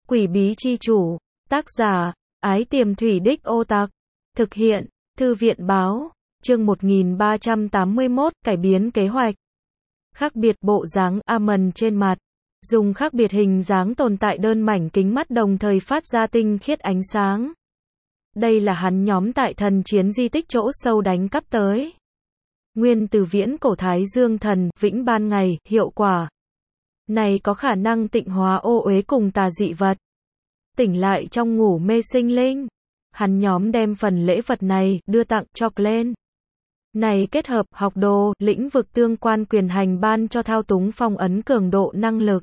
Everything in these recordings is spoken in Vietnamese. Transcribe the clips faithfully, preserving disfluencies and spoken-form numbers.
Quỷ bí chi chủ. Tác giả, Ái Tiềm Thủy Đích Ô Tạc. Thực hiện, Thư viện báo. Chương một nghìn ba trăm tám mươi mốt, cải biến kế hoạch. Khác biệt bộ dáng Amon trên mặt. Dùng khác biệt hình dáng tồn tại đơn mảnh kính mắt đồng thời phát ra tinh khiết ánh sáng. Đây là hắn nhóm tại thần chiến di tích chỗ sâu đánh cắp tới. Nguyên từ viễn cổ Thái Dương thần, vĩnh ban ngày, hiệu quả này có khả năng tịnh hóa ô uế cùng tà dị vật. Tỉnh lại trong ngủ mê sinh linh. Hắn nhóm đem phần lễ vật này, đưa tặng cho Glenn. Này kết hợp, học đồ, lĩnh vực tương quan quyền hành ban cho thao túng phong ấn cường độ năng lực.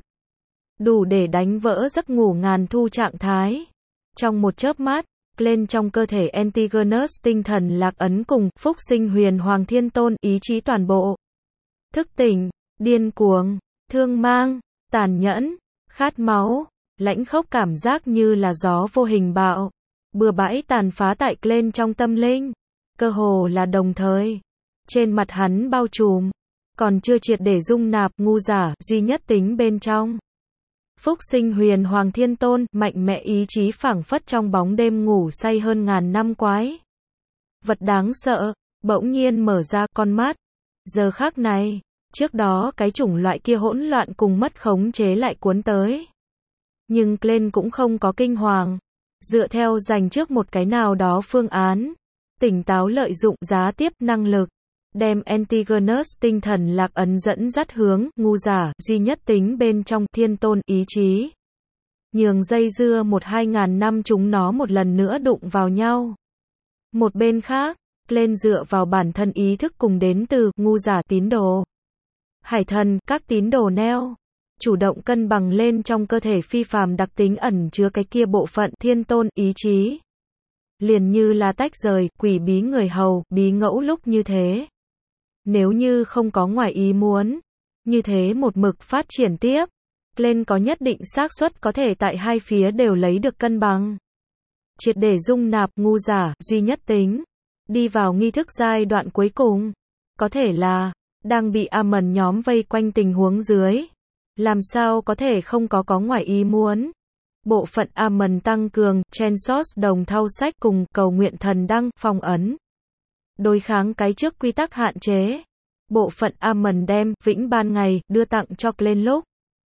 Đủ để đánh vỡ giấc ngủ ngàn thu trạng thái. Trong một chớp mắt, Glenn trong cơ thể Antigonus tinh thần lạc ấn cùng, phúc sinh huyền hoàng thiên tôn, ý chí toàn bộ. Thức tỉnh, điên cuồng, thương mang, tàn nhẫn, khát máu, lãnh khốc cảm giác như là gió vô hình bạo. Bừa bãi tàn phá tại Glenn trong tâm linh. Cơ hồ là đồng thời. Trên mặt hắn bao trùm. Còn chưa triệt để dung nạp, ngu giả, duy nhất tính bên trong. Phúc sinh huyền hoàng thiên tôn, mạnh mẽ ý chí phảng phất trong bóng đêm ngủ say hơn ngàn năm quái. Vật đáng sợ, bỗng nhiên mở ra con mắt. Giờ khắc này, trước đó cái chủng loại kia hỗn loạn cùng mất khống chế lại cuốn tới. Nhưng Glenn cũng không có kinh hoàng. Dựa theo dành trước một cái nào đó phương án. Tỉnh táo lợi dụng giá tiếp năng lực. Đem Antigonus tinh thần lạc ấn dẫn dắt hướng, ngu giả, duy nhất tính bên trong, thiên tôn, ý chí. Nhường dây dưa một hai ngàn năm chúng nó một lần nữa đụng vào nhau. Một bên khác, Glenn dựa vào bản thân ý thức cùng đến từ, ngu giả tín đồ. Hải thần, các tín đồ neo. Chủ động cân bằng lên trong cơ thể phi phàm đặc tính ẩn chứa cái kia bộ phận, thiên tôn, ý chí. Liền như là tách rời, quỷ bí người hầu, bí ngẫu lúc như thế. Nếu như không có ngoài ý muốn, như thế một mực phát triển tiếp, Glenn có nhất định xác suất có thể tại hai phía đều lấy được cân bằng. Triệt để dung nạp, ngu giả, duy nhất tính. Đi vào nghi thức giai đoạn cuối cùng. Có thể là, đang bị Amon nhóm vây quanh tình huống dưới. Làm sao có thể không có có ngoài ý muốn. Bộ phận Amon tăng cường, Chansos đồng thau sách cùng, cầu nguyện thần đăng, phong ấn. Đối kháng cái trước quy tắc hạn chế. Bộ phận Amon đem, vĩnh ban ngày, đưa tặng cho Glenn lúc.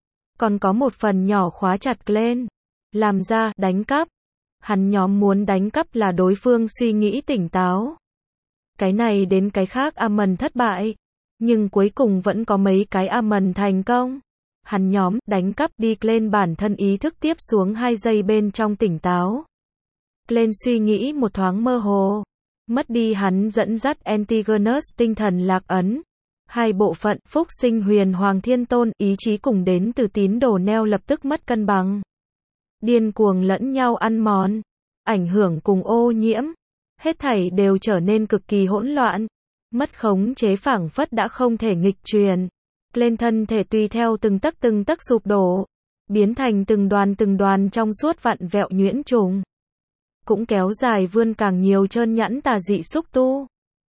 Còn có một phần nhỏ khóa chặt Glenn. Làm ra, đánh cắp. Hắn nhóm muốn đánh cắp là đối phương suy nghĩ tỉnh táo. Cái này đến cái khác Amon thất bại. Nhưng cuối cùng vẫn có mấy cái Amon thành công. Hắn nhóm, đánh cắp đi Glenn bản thân ý thức tiếp xuống hai giây bên trong tỉnh táo. Glenn suy nghĩ một thoáng mơ hồ. Mất đi hắn dẫn dắt Antigonus tinh thần lạc ấn. Hai bộ phận, phúc sinh huyền hoàng thiên tôn, ý chí cùng đến từ tín đồ neo lập tức mất cân bằng. Điên cuồng lẫn nhau ăn mòn. Ảnh hưởng cùng ô nhiễm. Hết thảy đều trở nên cực kỳ hỗn loạn. Mất khống chế phảng phất đã không thể nghịch truyền. Glenn thân thể tùy theo từng tấc từng tấc sụp đổ. Biến thành từng đoàn từng đoàn trong suốt vặn vẹo nhuyễn trùng. Cũng kéo dài vươn càng nhiều trơn nhẵn tà dị xúc tu.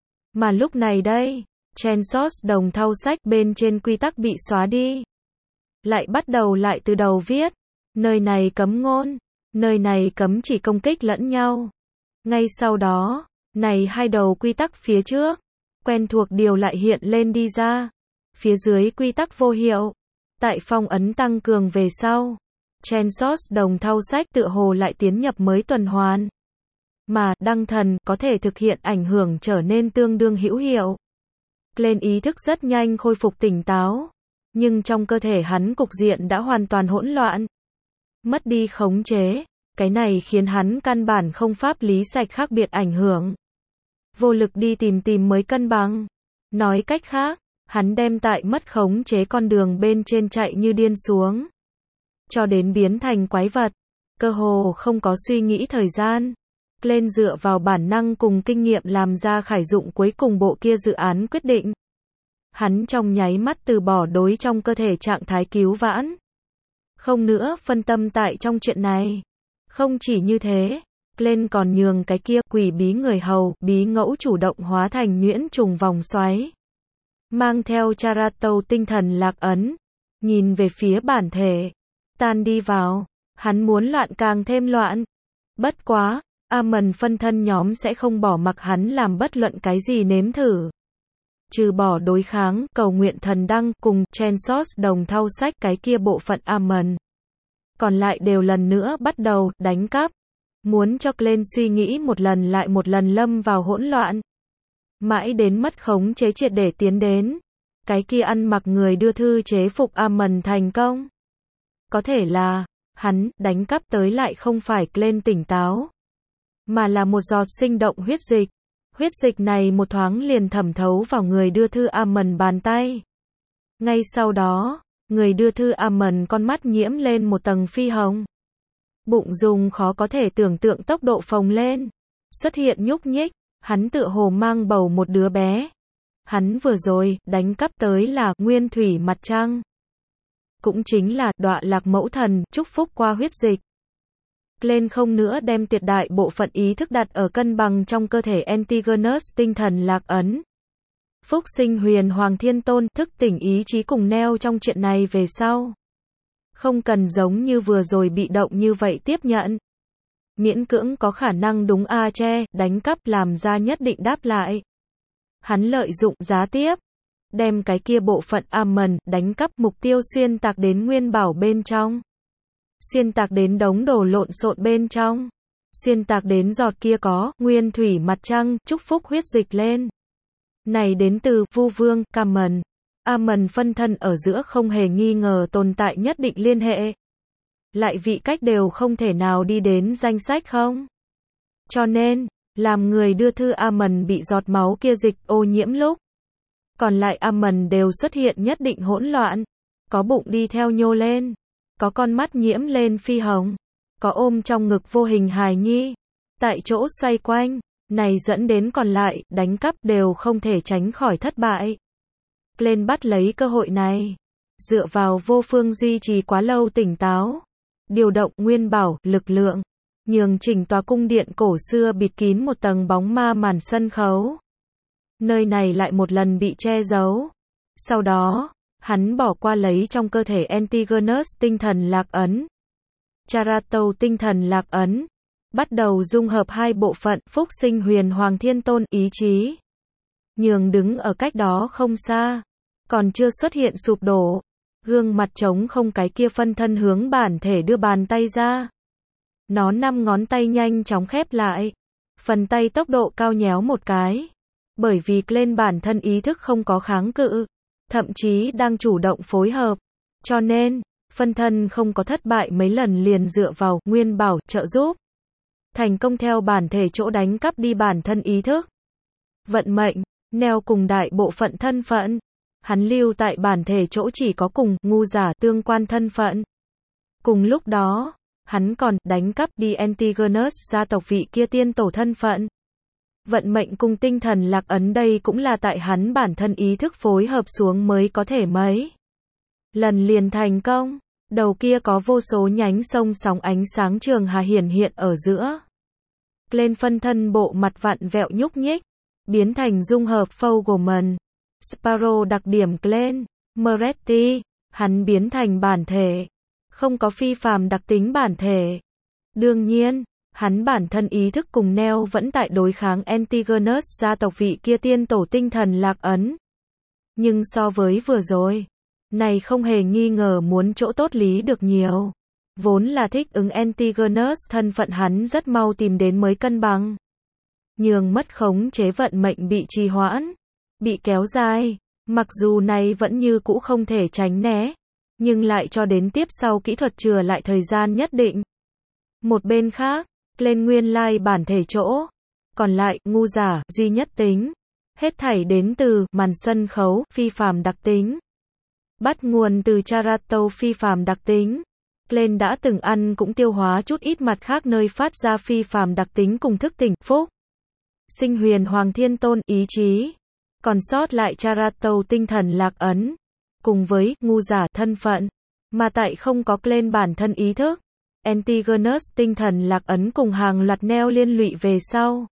Mà lúc này đây, Chansos đồng thau sách bên trên quy tắc bị xóa đi. Lại bắt đầu lại từ đầu viết. Nơi này cấm ngôn. Nơi này cấm chỉ công kích lẫn nhau. Ngay sau đó, này hai đầu quy tắc phía trước. Quen thuộc điều lại hiện lên đi ra. Phía dưới quy tắc vô hiệu. Tại phong ấn tăng cường về sau. Chansos đồng thau sách tựa hồ lại tiến nhập mới tuần hoàn. Mà, đăng thần, có thể thực hiện ảnh hưởng trở nên tương đương hữu hiệu. Glenn ý thức rất nhanh khôi phục tỉnh táo. Nhưng trong cơ thể hắn cục diện đã hoàn toàn hỗn loạn. Mất đi khống chế. Cái này khiến hắn căn bản không pháp lý sạch khác biệt ảnh hưởng. Vô lực đi tìm tìm mới cân bằng. Nói cách khác, hắn đem tại mất khống chế con đường bên trên chạy như điên xuống. Cho đến biến thành quái vật. Cơ hồ không có suy nghĩ thời gian. Glenn dựa vào bản năng cùng kinh nghiệm làm ra khải dụng cuối cùng bộ kia dự án quyết định. Hắn trong nháy mắt từ bỏ đối trong cơ thể trạng thái cứu vãn. Không nữa phân tâm tại trong chuyện này. Không chỉ như thế, Glenn còn nhường cái kia quỷ bí người hầu, bí ngẫu chủ động hóa thành nhuyễn trùng vòng xoáy. Mang theo Charato tinh thần lạc ấn. Nhìn về phía bản thể. Tan đi vào. Hắn muốn loạn càng thêm loạn. Bất quá, Amon phân thân nhóm sẽ không bỏ mặc hắn làm bất luận cái gì nếm thử. Trừ bỏ đối kháng, cầu nguyện thần đăng, cùng Chansos đồng thau sách cái kia bộ phận Amon. Còn lại đều lần nữa bắt đầu đánh cắp. Muốn cho Glenn suy nghĩ một lần lại một lần lâm vào hỗn loạn. Mãi đến mất khống chế triệt để tiến đến. Cái kia ăn mặc người đưa thư chế phục Amon thành công. Có thể là, hắn, đánh cắp tới lại không phải Glenn tỉnh táo. Mà là một giọt sinh động huyết dịch. Huyết dịch này một thoáng liền thẩm thấu vào người đưa thư Amon bàn tay. Ngay sau đó, người đưa thư Amon con mắt nhiễm lên một tầng phi hồng. Bụng dùng khó có thể tưởng tượng tốc độ phồng lên. Xuất hiện nhúc nhích, hắn tựa hồ mang bầu một đứa bé. Hắn vừa rồi, đánh cắp tới là nguyên thủy mặt trăng. Cũng chính là đọa lạc mẫu thần, chúc phúc qua huyết dịch. Glenn không nữa đem tuyệt đại bộ phận ý thức đặt ở cân bằng trong cơ thể Antigonus tinh thần lạc ấn. Phúc sinh huyền Hoàng Thiên Tôn thức tỉnh ý chí cùng neo trong chuyện này về sau. Không cần giống như vừa rồi bị động như vậy tiếp nhận. Miễn cưỡng có khả năng đúng a che, đánh cắp làm ra nhất định đáp lại. Hắn lợi dụng giá tiếp. Đem cái kia bộ phận Amon, đánh cắp mục tiêu xuyên tạc đến nguyên bảo bên trong. Xuyên tạc đến đống đồ lộn xộn bên trong. Xuyên tạc đến giọt kia có, nguyên thủy mặt trăng, chúc phúc huyết dịch lên. Này đến từ, Vu Vương, Amon. Amon phân thân ở giữa không hề nghi ngờ tồn tại nhất định liên hệ. Lại vị cách đều không thể nào đi đến danh sách không? Cho nên, làm người đưa thư Amon bị giọt máu kia dịch ô nhiễm lúc. Còn lại Amon đều xuất hiện nhất định hỗn loạn. Có bụng đi theo nhô lên. Có con mắt nhiễm lên phi hồng. Có ôm trong ngực vô hình hài nhi. Tại chỗ xoay quanh. Này dẫn đến còn lại, đánh cắp đều không thể tránh khỏi thất bại. Glenn bắt lấy cơ hội này. Dựa vào vô phương duy trì quá lâu tỉnh táo. Điều động nguyên bảo, lực lượng. Nhường chỉnh tòa cung điện cổ xưa bịt kín một tầng bóng ma màn sân khấu. Nơi này lại một lần bị che giấu. Sau đó, hắn bỏ qua lấy trong cơ thể Antigonus tinh thần lạc ấn. Charato tinh thần lạc ấn. Bắt đầu dung hợp hai bộ phận phúc sinh huyền Hoàng Thiên Tôn ý chí. Nhường đứng ở cách đó không xa. Còn chưa xuất hiện sụp đổ. Gương mặt trống không cái kia phân thân hướng bản thể đưa bàn tay ra. Nó năm ngón tay nhanh chóng khép lại. Phần tay tốc độ cao nhéo một cái. Bởi vì Glenn bản thân ý thức không có kháng cự. Thậm chí đang chủ động phối hợp. Cho nên, phân thân không có thất bại mấy lần liền dựa vào nguyên bảo trợ giúp. Thành công theo bản thể chỗ đánh cắp đi bản thân ý thức. Vận mệnh, neo cùng đại bộ phận thân phận. Hắn lưu tại bản thể chỗ chỉ có cùng ngu giả tương quan thân phận. Cùng lúc đó, hắn còn đánh cắp đi Antigonus gia tộc vị kia tiên tổ thân phận. Vận mệnh cùng tinh thần lạc ấn đây cũng là tại hắn bản thân ý thức phối hợp xuống mới có thể mấy lần liền thành công. Đầu kia có vô số nhánh sông sóng ánh sáng trường hà hiển hiện ở giữa. Glenn phân thân bộ mặt vặn vẹo nhúc nhích, biến thành dung hợp Fogelman. Sparrow đặc điểm Glenn, Moretti, hắn biến thành bản thể. Không có phi phàm đặc tính bản thể. Đương nhiên, hắn bản thân ý thức cùng neo vẫn tại đối kháng Antigonus gia tộc vị kia tiên tổ tinh thần lạc ấn. Nhưng so với vừa rồi, này không hề nghi ngờ muốn chỗ tốt lý được nhiều. Vốn là thích ứng Antigonus thân phận hắn rất mau tìm đến mới cân bằng. Nhường mất khống chế vận mệnh bị trì hoãn, bị kéo dài, mặc dù này vẫn như cũ không thể tránh né, nhưng lại cho đến tiếp sau kỹ thuật chừa lại thời gian nhất định. Một bên khác, lên nguyên lai bản thể chỗ, còn lại, ngu giả, duy nhất tính. Hết thảy đến từ, màn sân khấu, phi phàm đặc tính. Bắt nguồn từ Charato phi phàm đặc tính. Glenn đã từng ăn cũng tiêu hóa chút ít mặt khác nơi phát ra phi phàm đặc tính cùng thức tỉnh, phúc. Sinh huyền Hoàng Thiên Tôn, ý chí. Còn sót lại Charato tinh thần lạc ấn. Cùng với, ngu giả, thân phận. Mà tại không có Glenn bản thân ý thức. Antigonus tinh thần lạc ấn cùng hàng loạt neo liên lụy về sau.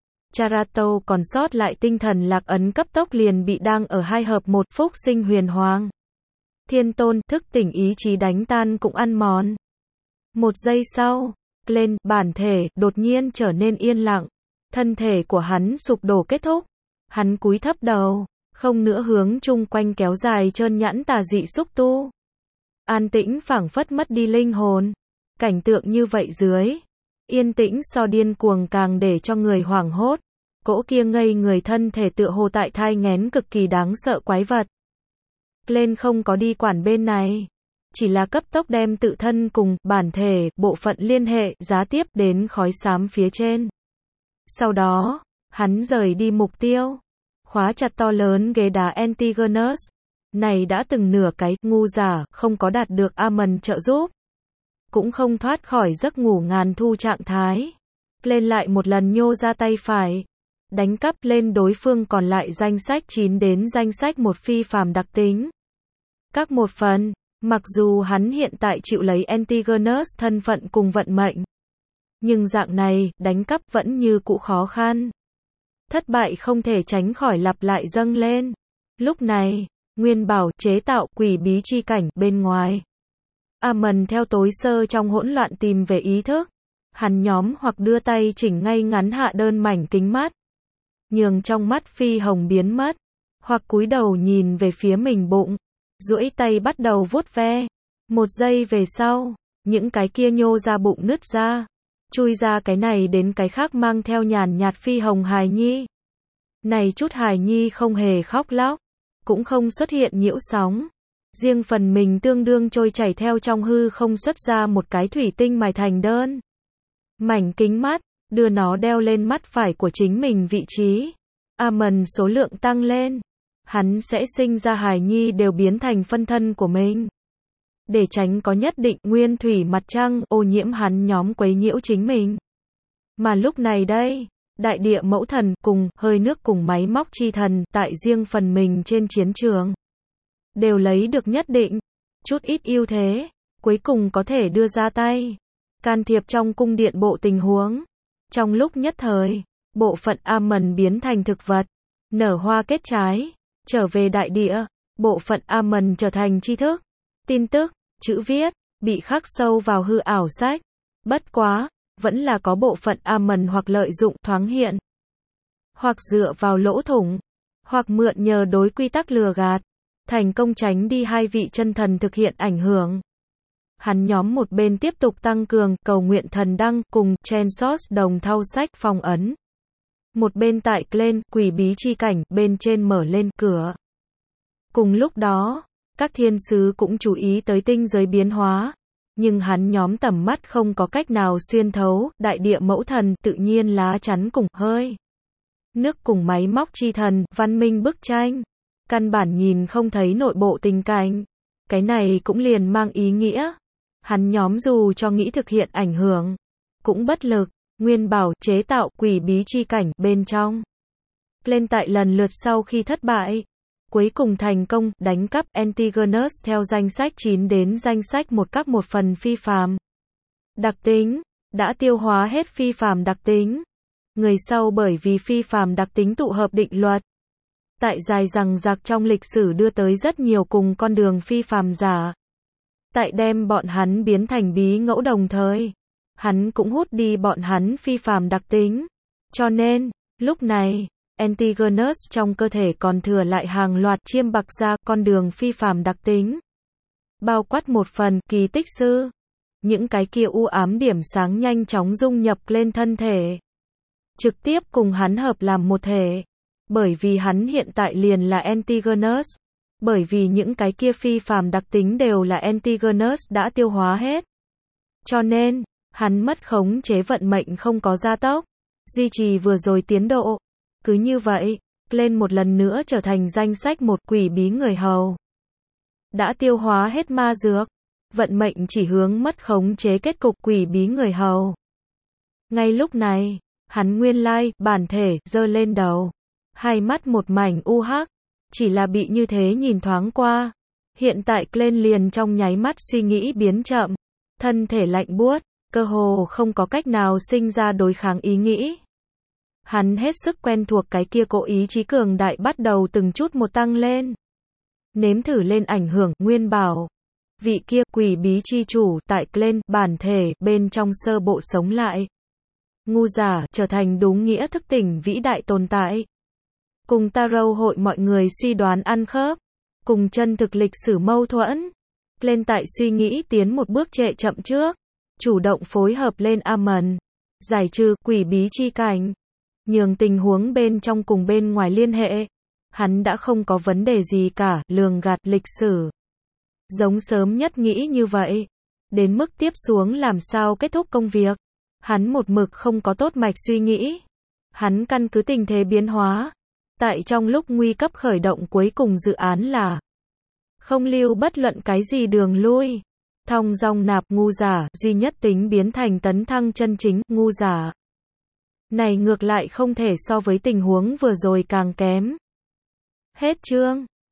Charato còn sót lại tinh thần lạc ấn cấp tốc liền bị đang ở hai hợp một phúc sinh huyền Hoàng Thiên Tôn, thức tỉnh ý chí đánh tan cũng ăn mòn. Một giây sau, Glenn, bản thể, đột nhiên trở nên yên lặng. Thân thể của hắn sụp đổ kết thúc. Hắn cúi thấp đầu, không nữa hướng chung quanh kéo dài trơn nhẵn tà dị xúc tu. An tĩnh phảng phất mất đi linh hồn. Cảnh tượng như vậy dưới yên tĩnh so điên cuồng càng để cho người hoảng hốt. Cỗ kia ngây người thân thể tựa hồ tại thai nghén cực kỳ đáng sợ quái vật. Glenn không có đi quản bên này, chỉ là cấp tốc đem tự thân cùng bản thể, bộ phận liên hệ, giá tiếp đến khói xám phía trên. Sau đó, hắn rời đi mục tiêu, khóa chặt to lớn ghế đá Antigonus. Này đã từng nửa cái ngu giả, không có đạt được Amon trợ giúp, cũng không thoát khỏi giấc ngủ ngàn thu trạng thái. Lên lại một lần nhô ra tay phải, đánh cắp lên đối phương còn lại danh sách chín đến danh sách một phi phàm đặc tính. Các một phần, mặc dù hắn hiện tại chịu lấy Antigonus thân phận cùng vận mệnh, nhưng dạng này, đánh cắp vẫn như cũ khó khăn. Thất bại không thể tránh khỏi lặp lại dâng lên. Lúc này, Nguyên Bảo chế tạo quỷ bí chi cảnh bên ngoài. Amon theo tối sơ trong hỗn loạn tìm về ý thức. Hắn nhóm hoặc đưa tay chỉnh ngay ngắn hạ đơn mảnh kính mắt, nhường trong mắt phi hồng biến mất, hoặc cúi đầu nhìn về phía mình bụng, duỗi tay bắt đầu vuốt ve. Một giây về sau, những cái kia nhô ra bụng nứt ra, chui ra cái này đến cái khác mang theo nhàn nhạt phi hồng hài nhi. Này chút hài nhi không hề khóc lóc, cũng không xuất hiện nhiễu sóng. Riêng phần mình tương đương trôi chảy theo trong hư không xuất ra một cái thủy tinh mài thành đơn mảnh kính mắt, đưa nó đeo lên mắt phải của chính mình vị trí. Amon số lượng tăng lên, hắn sẽ sinh ra hài nhi đều biến thành phân thân của mình. Để tránh có nhất định nguyên thủy mặt trăng ô nhiễm hắn nhóm quấy nhiễu chính mình. Mà lúc này đây, đại địa mẫu thần cùng hơi nước cùng máy móc chi thần tại riêng phần mình trên chiến trường đều lấy được nhất định chút ít ưu thế, cuối cùng có thể đưa ra tay can thiệp trong cung điện bộ tình huống. Trong lúc nhất thời, bộ phận Amon biến thành thực vật, nở hoa kết trái, trở về đại địa. Bộ phận Amon trở thành tri thức, tin tức, chữ viết, bị khắc sâu vào hư ảo sách. Bất quá, vẫn là có bộ phận Amon hoặc lợi dụng thoáng hiện, hoặc dựa vào lỗ thủng, hoặc mượn nhờ đối quy tắc lừa gạt, thành công tránh đi hai vị chân thần thực hiện ảnh hưởng. Hắn nhóm một bên tiếp tục tăng cường cầu nguyện thần đăng cùng Chansos đồng thau sách phong ấn. Một bên tại Glenn quỷ bí chi cảnh bên trên mở lên cửa. Cùng lúc đó, các thiên sứ cũng chú ý tới tinh giới biến hóa, nhưng hắn nhóm tầm mắt không có cách nào xuyên thấu. Đại địa mẫu thần tự nhiên lá chắn cùng hơi nước cùng máy móc chi thần văn minh bức tranh, căn bản nhìn không thấy nội bộ tình cảnh. Cái này cũng liền mang ý nghĩa hắn nhóm dù cho nghĩ thực hiện ảnh hưởng, cũng bất lực. Nguyên Bảo chế tạo quỷ bí chi cảnh bên trong. Lên tại lần lượt sau khi thất bại, cuối cùng thành công đánh cắp Antigonus theo danh sách chín đến danh sách một các một phần phi phàm đặc tính, đã tiêu hóa hết phi phàm đặc tính. Người sau bởi vì phi phàm đặc tính tụ hợp định luật, tại dài rằng rạc trong lịch sử đưa tới rất nhiều cùng con đường phi phàm giả. Tại đem bọn hắn biến thành bí ngẫu đồng thời, hắn cũng hút đi bọn hắn phi phàm đặc tính. Cho nên, lúc này, Antigonus trong cơ thể còn thừa lại hàng loạt chiêm bạc ra con đường phi phàm đặc tính. Bao quát một phần kỳ tích sư. Những cái kia u ám điểm sáng nhanh chóng dung nhập lên thân thể, trực tiếp cùng hắn hợp làm một thể. Bởi vì hắn hiện tại liền là Antigonus. Bởi vì những cái kia phi phàm đặc tính đều là Antigonus đã tiêu hóa hết. Cho nên, hắn mất khống chế vận mệnh không có gia tốc, duy trì vừa rồi tiến độ. Cứ như vậy, lên một lần nữa trở thành danh sách một quỷ bí người hầu. Đã tiêu hóa hết ma dược, vận mệnh chỉ hướng mất khống chế kết cục quỷ bí người hầu. Ngay lúc này, hắn nguyên lai, bản thể, giơ lên đầu. Hai mắt một mảnh u hắc, chỉ là bị như thế nhìn thoáng qua. Hiện tại lên liền trong nháy mắt suy nghĩ biến chậm, thân thể lạnh buốt, cơ hồ không có cách nào sinh ra đối kháng ý nghĩ. Hắn hết sức quen thuộc cái kia cỗ ý chí cường đại bắt đầu từng chút một tăng lên. Nếm thử lên ảnh hưởng Nguyên Bảo. Vị kia quỷ bí chi chủ tại Glen bản thể bên trong sơ bộ sống lại. Ngu giả trở thành đúng nghĩa thức tỉnh vĩ đại tồn tại. Cùng Tarot hội mọi người suy đoán ăn khớp. Cùng chân thực lịch sử mâu thuẫn. Glen tại suy nghĩ tiến một bước trệ chậm trước. Chủ động phối hợp lên Amon. Giải trừ quỷ bí chi cảnh. Nhường tình huống bên trong cùng bên ngoài liên hệ. Hắn đã không có vấn đề gì cả, lường gạt lịch sử. Giống sớm nhất nghĩ như vậy. Đến mức tiếp xuống làm sao kết thúc công việc. Hắn một mực không có tốt mạch suy nghĩ. Hắn căn cứ tình thế biến hóa. Tại trong lúc nguy cấp khởi động cuối cùng dự án là không lưu bất luận cái gì đường lui. Thong dong nạp ngu giả, duy nhất tính biến thành tấn thăng chân chính, ngu giả. Này ngược lại không thể so với tình huống vừa rồi càng kém. Hết chương.